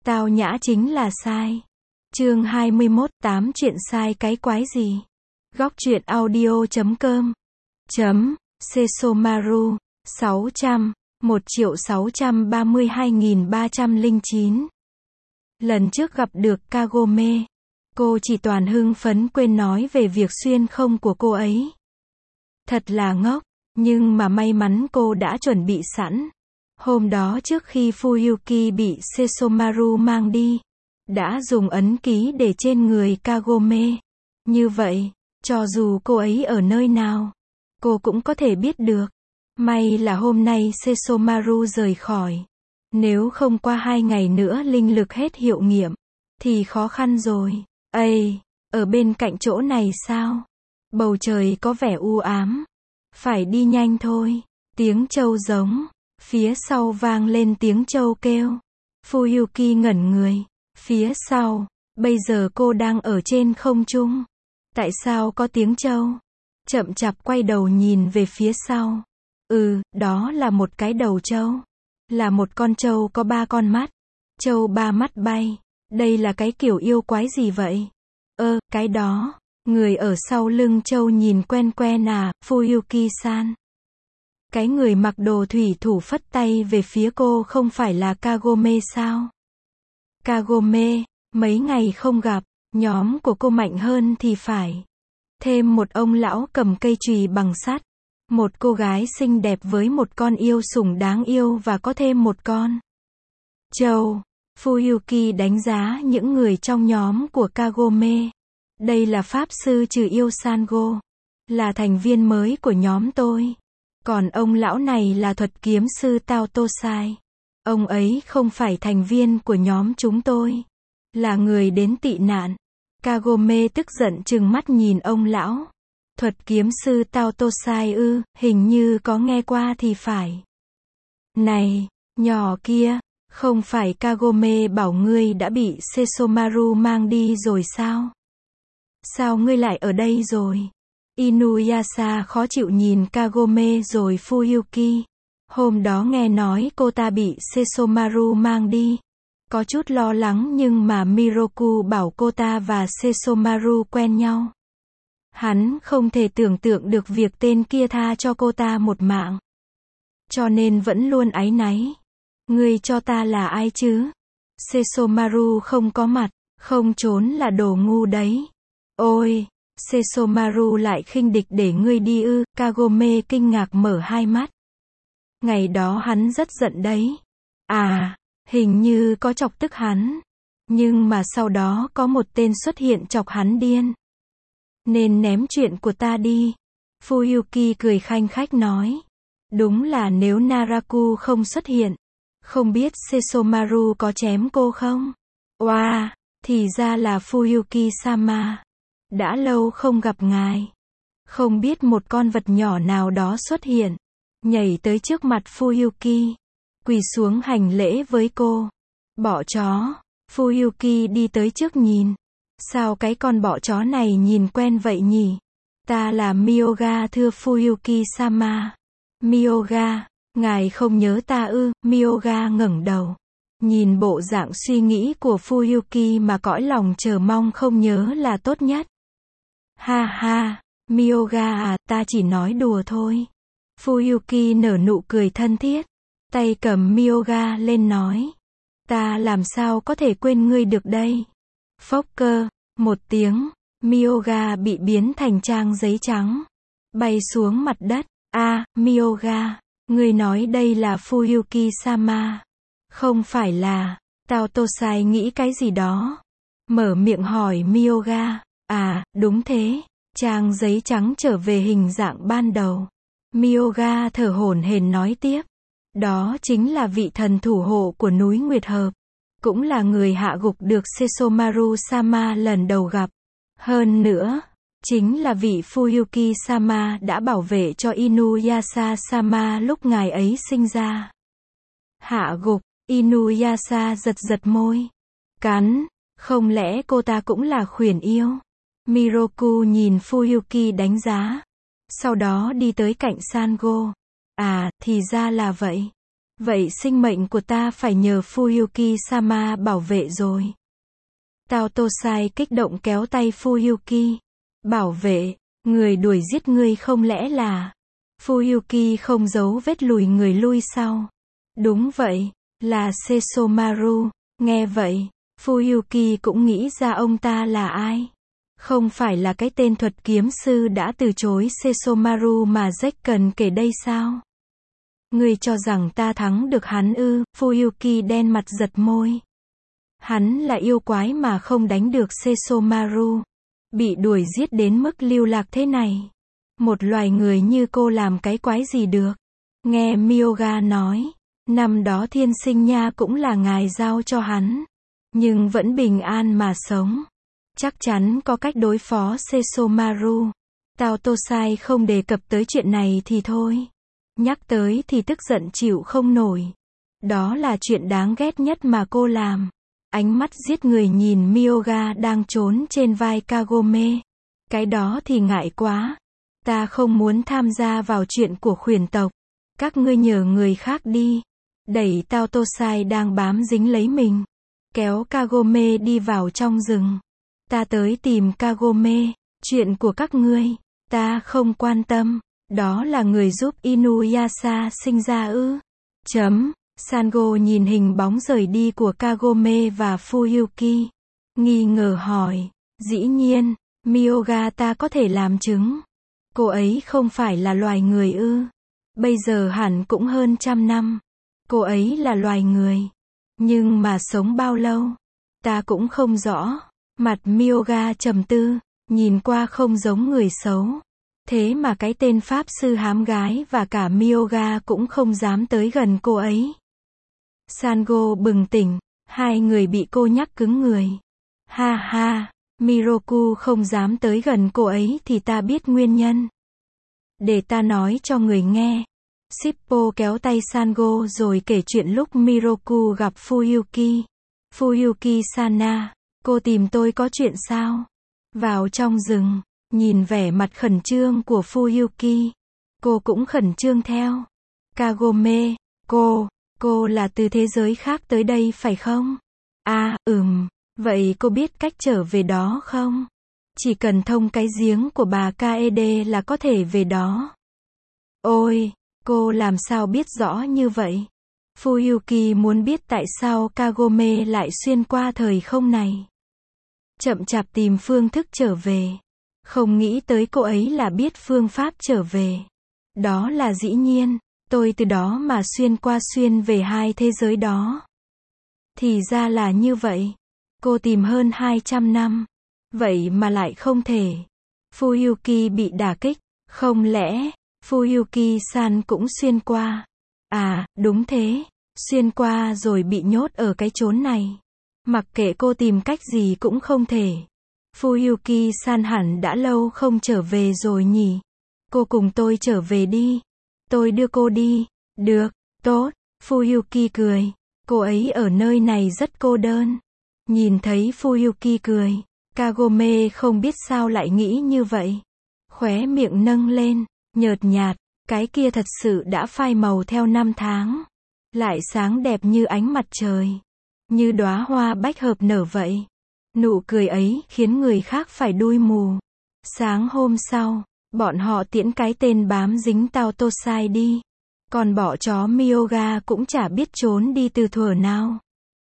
Tao nhã chính là sai. Chương 21, 8 chuyện sai cái quái gì? Góc truyện audio.com Sesomaru 600 1.632.309. Lần trước gặp được Kagome, cô chỉ toàn hưng phấn quên nói về việc xuyên không của cô ấy. Thật là ngốc, nhưng mà may mắn cô đã chuẩn bị sẵn. Hôm đó trước khi Fuyuki bị Sesomaru mang đi, đã dùng ấn ký để trên người Kagome. Như vậy, cho dù cô ấy ở nơi nào, cô cũng có thể biết được. May là hôm nay Sesomaru rời khỏi. Nếu không qua 2 ngày nữa linh lực hết hiệu nghiệm, thì khó khăn rồi. Ây, ở bên cạnh chỗ này sao? Bầu trời có vẻ u ám. Phải đi nhanh thôi. Tiếng trâu giống. Phía sau vang lên tiếng trâu kêu. Fuyuki ngẩn người. Phía sau, bây giờ cô đang ở trên không trung. Tại sao có tiếng trâu? Chậm chạp quay đầu nhìn về phía sau. Đó là một cái đầu trâu. Là một con trâu có 3 con mắt. Trâu 3 mắt bay. Đây là cái kiểu yêu quái gì vậy? Cái đó. Người ở sau lưng trâu nhìn quen quen à, Fuyuki-san. Cái người mặc đồ thủy thủ phất tay về phía cô không phải là Kagome sao? Kagome, mấy ngày không gặp, nhóm của cô mạnh hơn thì phải. Thêm một ông lão cầm cây chùy bằng sắt. Một cô gái xinh đẹp với một con yêu sủng đáng yêu và có thêm một con trâu. Fuyuki đánh giá những người trong nhóm của Kagome. Đây là Pháp sư trừ yêu Sango. Là thành viên mới của nhóm tôi. Còn ông lão này là thuật kiếm sư Tao Tosai. Ông ấy không phải thành viên của nhóm chúng tôi. Là người đến tị nạn. Kagome tức giận trừng mắt nhìn ông lão. Thuật kiếm sư Tao Tosai ư, hình như có nghe qua thì phải. Này, nhỏ kia, không phải Kagome bảo ngươi đã bị Sesomaru mang đi rồi sao? Sao ngươi lại ở đây rồi? Inuyasha khó chịu nhìn Kagome rồi Fuyuki. Hôm đó nghe nói cô ta bị Sesomaru mang đi. Có chút lo lắng nhưng mà Miroku bảo cô ta và Sesomaru quen nhau. Hắn không thể tưởng tượng được việc tên kia tha cho cô ta một mạng. Cho nên vẫn luôn áy náy. Ngươi cho ta là ai chứ? Sesomaru không có mặt, không trốn là đồ ngu đấy. Ôi, Sesomaru lại khinh địch để ngươi đi ư? Kagome kinh ngạc mở hai mắt. Ngày đó hắn rất giận đấy. Hình như có chọc tức hắn. Nhưng mà sau đó có một tên xuất hiện chọc hắn điên. Nên ném chuyện của ta đi. Fuyuki cười khanh khách nói. Đúng là nếu Naraku không xuất hiện, không biết Sesomaru có chém cô không? Oa, thì ra là Fuyuki-sama. Đã lâu không gặp ngài. Không biết một con vật nhỏ nào đó xuất hiện, nhảy tới trước mặt Fuyuki, quỳ xuống hành lễ với cô. Bọ chó. Fuyuki đi tới trước nhìn. Sao cái con bọ chó này nhìn quen vậy nhỉ? Ta là Myoga thưa Fuyuki-sama. Myoga, ngài không nhớ ta ư? Myoga ngẩng đầu. Nhìn bộ dạng suy nghĩ của Fuyuki mà cõi lòng chờ mong không nhớ là tốt nhất. Ha ha, Myoga à, ta chỉ nói đùa thôi. Fuyuki nở nụ cười thân thiết. Tay cầm Myoga lên nói. Ta làm sao có thể quên ngươi được đây? Phốc cơ, một tiếng, Myoga bị biến thành trang giấy trắng. Bay xuống mặt đất. Myoga, ngươi nói đây là Fuyuki-sama. Không phải là, Tao Tosai nghĩ cái gì đó. Mở miệng hỏi Myoga. Đúng thế. Trang giấy trắng trở về hình dạng ban đầu. Myoga thở hổn hển nói tiếp. Đó chính là vị thần thủ hộ của núi Nguyệt Hợp. Cũng là người hạ gục được Sesomaru-sama lần đầu gặp. Hơn nữa, chính là vị Fuyuki-sama đã bảo vệ cho Inuyasha-sama lúc ngài ấy sinh ra. Hạ gục, Inuyasha giật giật môi. Cắn, không lẽ cô ta cũng là khuyển yêu? Miroku nhìn Fuyuki đánh giá. Sau đó đi tới cạnh Sango. Thì ra là vậy. Vậy sinh mệnh của ta phải nhờ Fuyuki-sama bảo vệ rồi. Tao Tosai kích động kéo tay Fuyuki. Bảo vệ, người đuổi giết ngươi không lẽ là... Fuyuki không giấu vết lùi người lui sau. Đúng vậy, là Sesomaru. Nghe vậy, Fuyuki cũng nghĩ ra ông ta là ai. Không phải là cái tên thuật kiếm sư đã từ chối Sesomaru mà Jack cần kể đây sao? Ngươi cho rằng ta thắng được hắn ư? Fuyuki đen mặt giật môi. Hắn là yêu quái mà không đánh được Sesomaru. Bị đuổi giết đến mức lưu lạc thế này. Một loài người như cô làm cái quái gì được? Nghe Myoga nói, năm đó thiên sinh nha cũng là ngài giao cho hắn. Nhưng vẫn bình an mà sống. Chắc chắn có cách đối phó Sesomaru. Tao Tosai không đề cập tới chuyện này thì thôi. Nhắc tới thì tức giận chịu không nổi. Đó là chuyện đáng ghét nhất mà cô làm. Ánh mắt giết người nhìn Myoga đang trốn trên vai Kagome. Cái đó thì ngại quá. Ta không muốn tham gia vào chuyện của khuyển tộc. Các ngươi nhờ người khác đi. Đẩy Tao Tosai đang bám dính lấy mình. Kéo Kagome đi vào trong rừng. Ta tới tìm Kagome. Chuyện của các ngươi, ta không quan tâm. Đó là người giúp Inuyasha sinh ra ư? Sango nhìn hình bóng rời đi của Kagome và Fuyuki. Nghi ngờ hỏi. Dĩ nhiên, Myoga ta có thể làm chứng. Cô ấy không phải là loài người ư? Bây giờ hẳn cũng hơn 100 năm. Cô ấy là loài người. Nhưng mà sống bao lâu? Ta cũng không rõ. Mặt Myoga trầm tư, nhìn qua không giống người xấu. Thế mà cái tên pháp sư hám gái và cả Myoga cũng không dám tới gần cô ấy. Sango bừng tỉnh, hai người bị cô nhắc cứng người. Ha ha, Miroku không dám tới gần cô ấy thì ta biết nguyên nhân. Để ta nói cho người nghe. Shippo kéo tay Sango rồi kể chuyện lúc Miroku gặp Fuyuki. Fuyuki-sana, cô tìm tôi có chuyện sao? Vào trong rừng, nhìn vẻ mặt khẩn trương của Fuyuki. Cô cũng khẩn trương theo. Kagome, cô là từ thế giới khác tới đây phải không? À, vậy cô biết cách trở về đó không? Chỉ cần thông cái giếng của bà Kaede là có thể về đó. Ôi, cô làm sao biết rõ như vậy? Fuyuki muốn biết tại sao Kagome lại xuyên qua thời không này. Chậm chạp tìm phương thức trở về. Không nghĩ tới cô ấy là biết phương pháp trở về. Đó là dĩ nhiên, tôi từ đó mà xuyên về hai thế giới đó. Thì ra là như vậy. Cô tìm hơn 200 năm. Vậy mà lại không thể. Fuyuki bị đả kích. Không lẽ, Fuyuki-san cũng xuyên qua? À, đúng thế. Xuyên qua rồi bị nhốt ở cái chốn này. Mặc kệ cô tìm cách gì cũng không thể. Fuyuki-san hẳn đã lâu không trở về rồi nhỉ? Cô cùng tôi trở về đi. Tôi đưa cô đi. Được, tốt. Fuyuki cười. Cô ấy ở nơi này rất cô đơn. Nhìn thấy Fuyuki cười, Kagome không biết sao lại nghĩ như vậy. Khóe miệng nâng lên, nhợt nhạt, cái kia thật sự đã phai màu theo năm tháng. Lại sáng đẹp như ánh mặt trời. Như đóa hoa bách hợp nở vậy. Nụ cười ấy khiến người khác phải đui mù. Sáng hôm sau, bọn họ tiễn cái tên bám dính Tao Tosai đi. Còn bỏ chó Myoga cũng chả biết trốn đi từ thuở nào.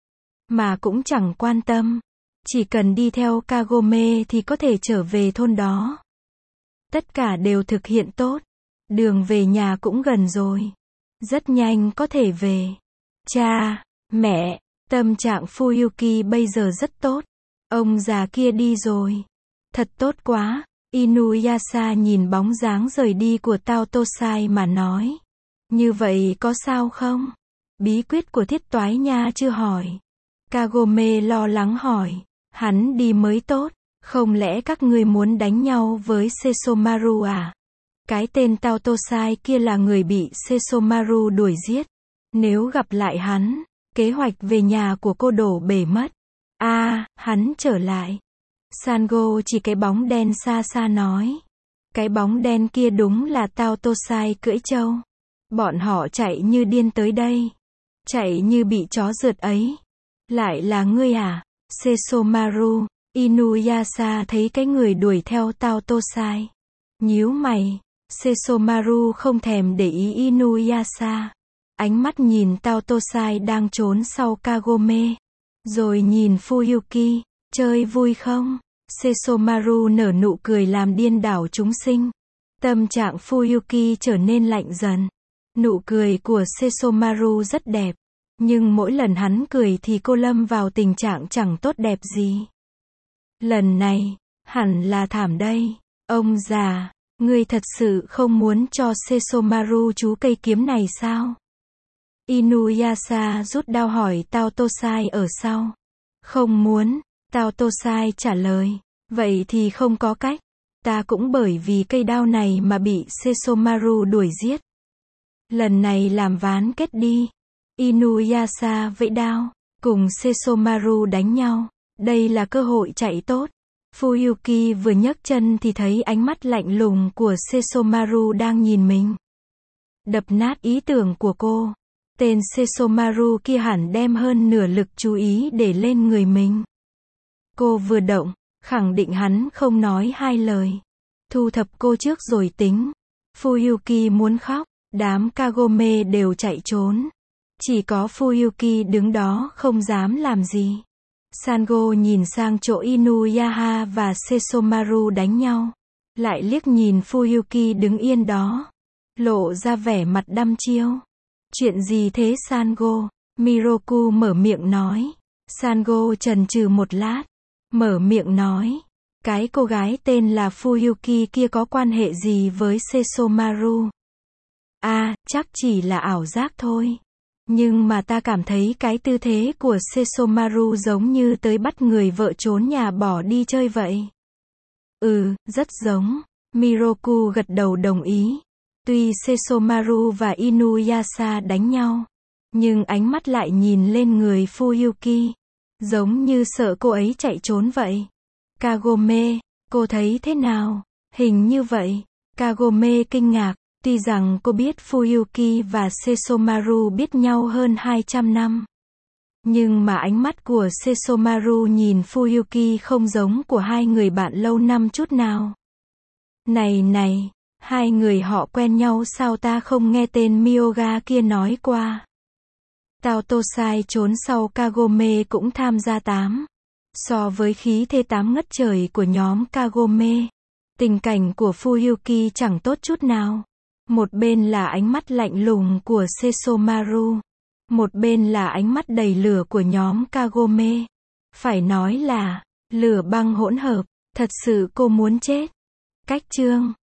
Mà cũng chẳng quan tâm. Chỉ cần đi theo Kagome thì có thể trở về thôn đó. Tất cả đều thực hiện tốt. Đường về nhà cũng gần rồi. Rất nhanh có thể về. Cha, mẹ, tâm trạng Fuyuki bây giờ rất tốt. Ông già kia đi rồi. Thật tốt quá. Inuyasha nhìn bóng dáng rời đi của Tao Tosai mà nói. Như vậy có sao không? Bí quyết của thiết toái nha chưa hỏi. Kagome lo lắng hỏi. Hắn đi mới tốt. Không lẽ các ngươi muốn đánh nhau với Sesomaru à? Cái tên Tao Tosai kia là người bị Sesomaru đuổi giết. Nếu gặp lại hắn, kế hoạch về nhà của cô đổ bể mất. À, hắn trở lại. Sango chỉ cái bóng đen xa xa nói. Cái bóng đen kia đúng là Tao Tosai cưỡi trâu. Bọn họ chạy như điên tới đây. chạy như bị chó rượt ấy. Lại là ngươi à? Sesomaru, Inuyasha thấy cái người đuổi theo Tao Tosai. Nhíu mày, Sesomaru không thèm để ý Inuyasha. Ánh mắt nhìn Tao Tosai đang trốn sau Kagome. Rồi nhìn Fuyuki, chơi vui không? Sesomaru nở nụ cười làm điên đảo chúng sinh. Tâm trạng Fuyuki trở nên lạnh dần. Nụ cười của Sesomaru rất đẹp. Nhưng mỗi lần hắn cười thì cô lâm vào tình trạng chẳng tốt đẹp gì. Lần này, hẳn là thảm đây. Ông già, ngươi thật sự không muốn cho Sesomaru chú cây kiếm này sao? Inuyasha rút đao hỏi Tao Tosai ở sau. Không muốn, Tao Tosai trả lời. Vậy thì không có cách. Ta cũng bởi vì cây đao này mà bị Sesomaru đuổi giết. Lần này làm ván kết đi. Inuyasha vẫy đao, cùng Sesomaru đánh nhau. Đây là cơ hội chạy tốt. Fuyuki vừa nhấc chân thì thấy ánh mắt lạnh lùng của Sesomaru đang nhìn mình. Đập nát ý tưởng của cô. Tên Sesomaru kia hẳn đem hơn nửa lực chú ý để lên người mình. Cô vừa động, khẳng định hắn không nói hai lời. Thu thập cô trước rồi tính. Fuyuki muốn khóc, đám Kagome đều chạy trốn. Chỉ có Fuyuki đứng đó không dám làm gì. Sango nhìn sang chỗ Inuyasha và Sesomaru đánh nhau. Lại liếc nhìn Fuyuki đứng yên đó. Lộ ra vẻ mặt đăm chiêu. Chuyện gì thế Sango? Miroku mở miệng nói. Sango chần chừ một lát. Mở miệng nói. Cái cô gái tên là Fuyuki kia có quan hệ gì với Sesomaru? À, chắc chỉ là ảo giác thôi. Nhưng mà ta cảm thấy cái tư thế của Sesomaru giống như tới bắt người vợ trốn nhà bỏ đi chơi vậy. Rất giống. Miroku gật đầu đồng ý. Tuy Sesomaru và Inuyasha đánh nhau, nhưng ánh mắt lại nhìn lên người Fuyuki. Giống như sợ cô ấy chạy trốn vậy. Kagome, cô thấy thế nào? Hình như vậy. Kagome kinh ngạc. Tuy rằng cô biết Fuyuki và Sesomaru biết nhau hơn 200 năm. Nhưng mà ánh mắt của Sesomaru nhìn Fuyuki không giống của hai người bạn lâu năm chút nào. Này, hai người họ quen nhau sao ta không nghe tên Myoga kia nói qua. Tao Tosai trốn sau Kagome cũng tham gia tám. So với khí thế tám ngất trời của nhóm Kagome, tình cảnh của Fuyuki chẳng tốt chút nào. Một bên là ánh mắt lạnh lùng của Sesomaru. Một bên là ánh mắt đầy lửa của nhóm Kagome. Phải nói là lửa băng hỗn hợp. Thật sự cô muốn chết. Cách chương